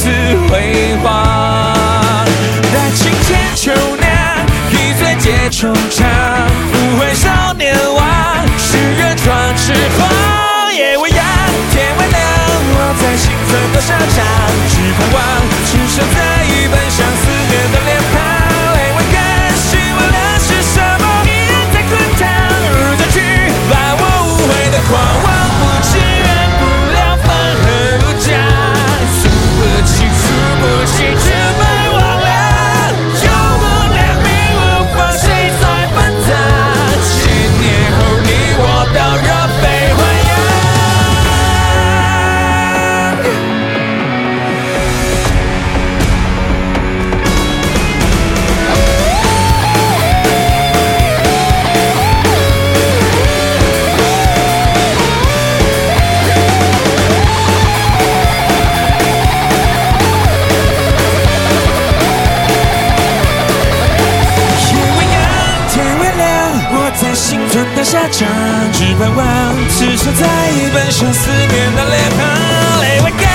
次辉煌。待情千秋年，一醉解惆怅，不悔少年王，誓愿壮翅膀。夜未央，天未亮，我在心存多少场，只盼望只剩这一本相思面的脸庞。泪未干，希望的是什么？依然在滚烫，如再去把我无悔的狂妄不知缘不了分合不讲，诉不清诉不清只被忘了，有我怜悯无法谁在奔腾，千年后你我都若非还阳。心存的下场，只盼望此生再一本相思面的脸庞，泪未干。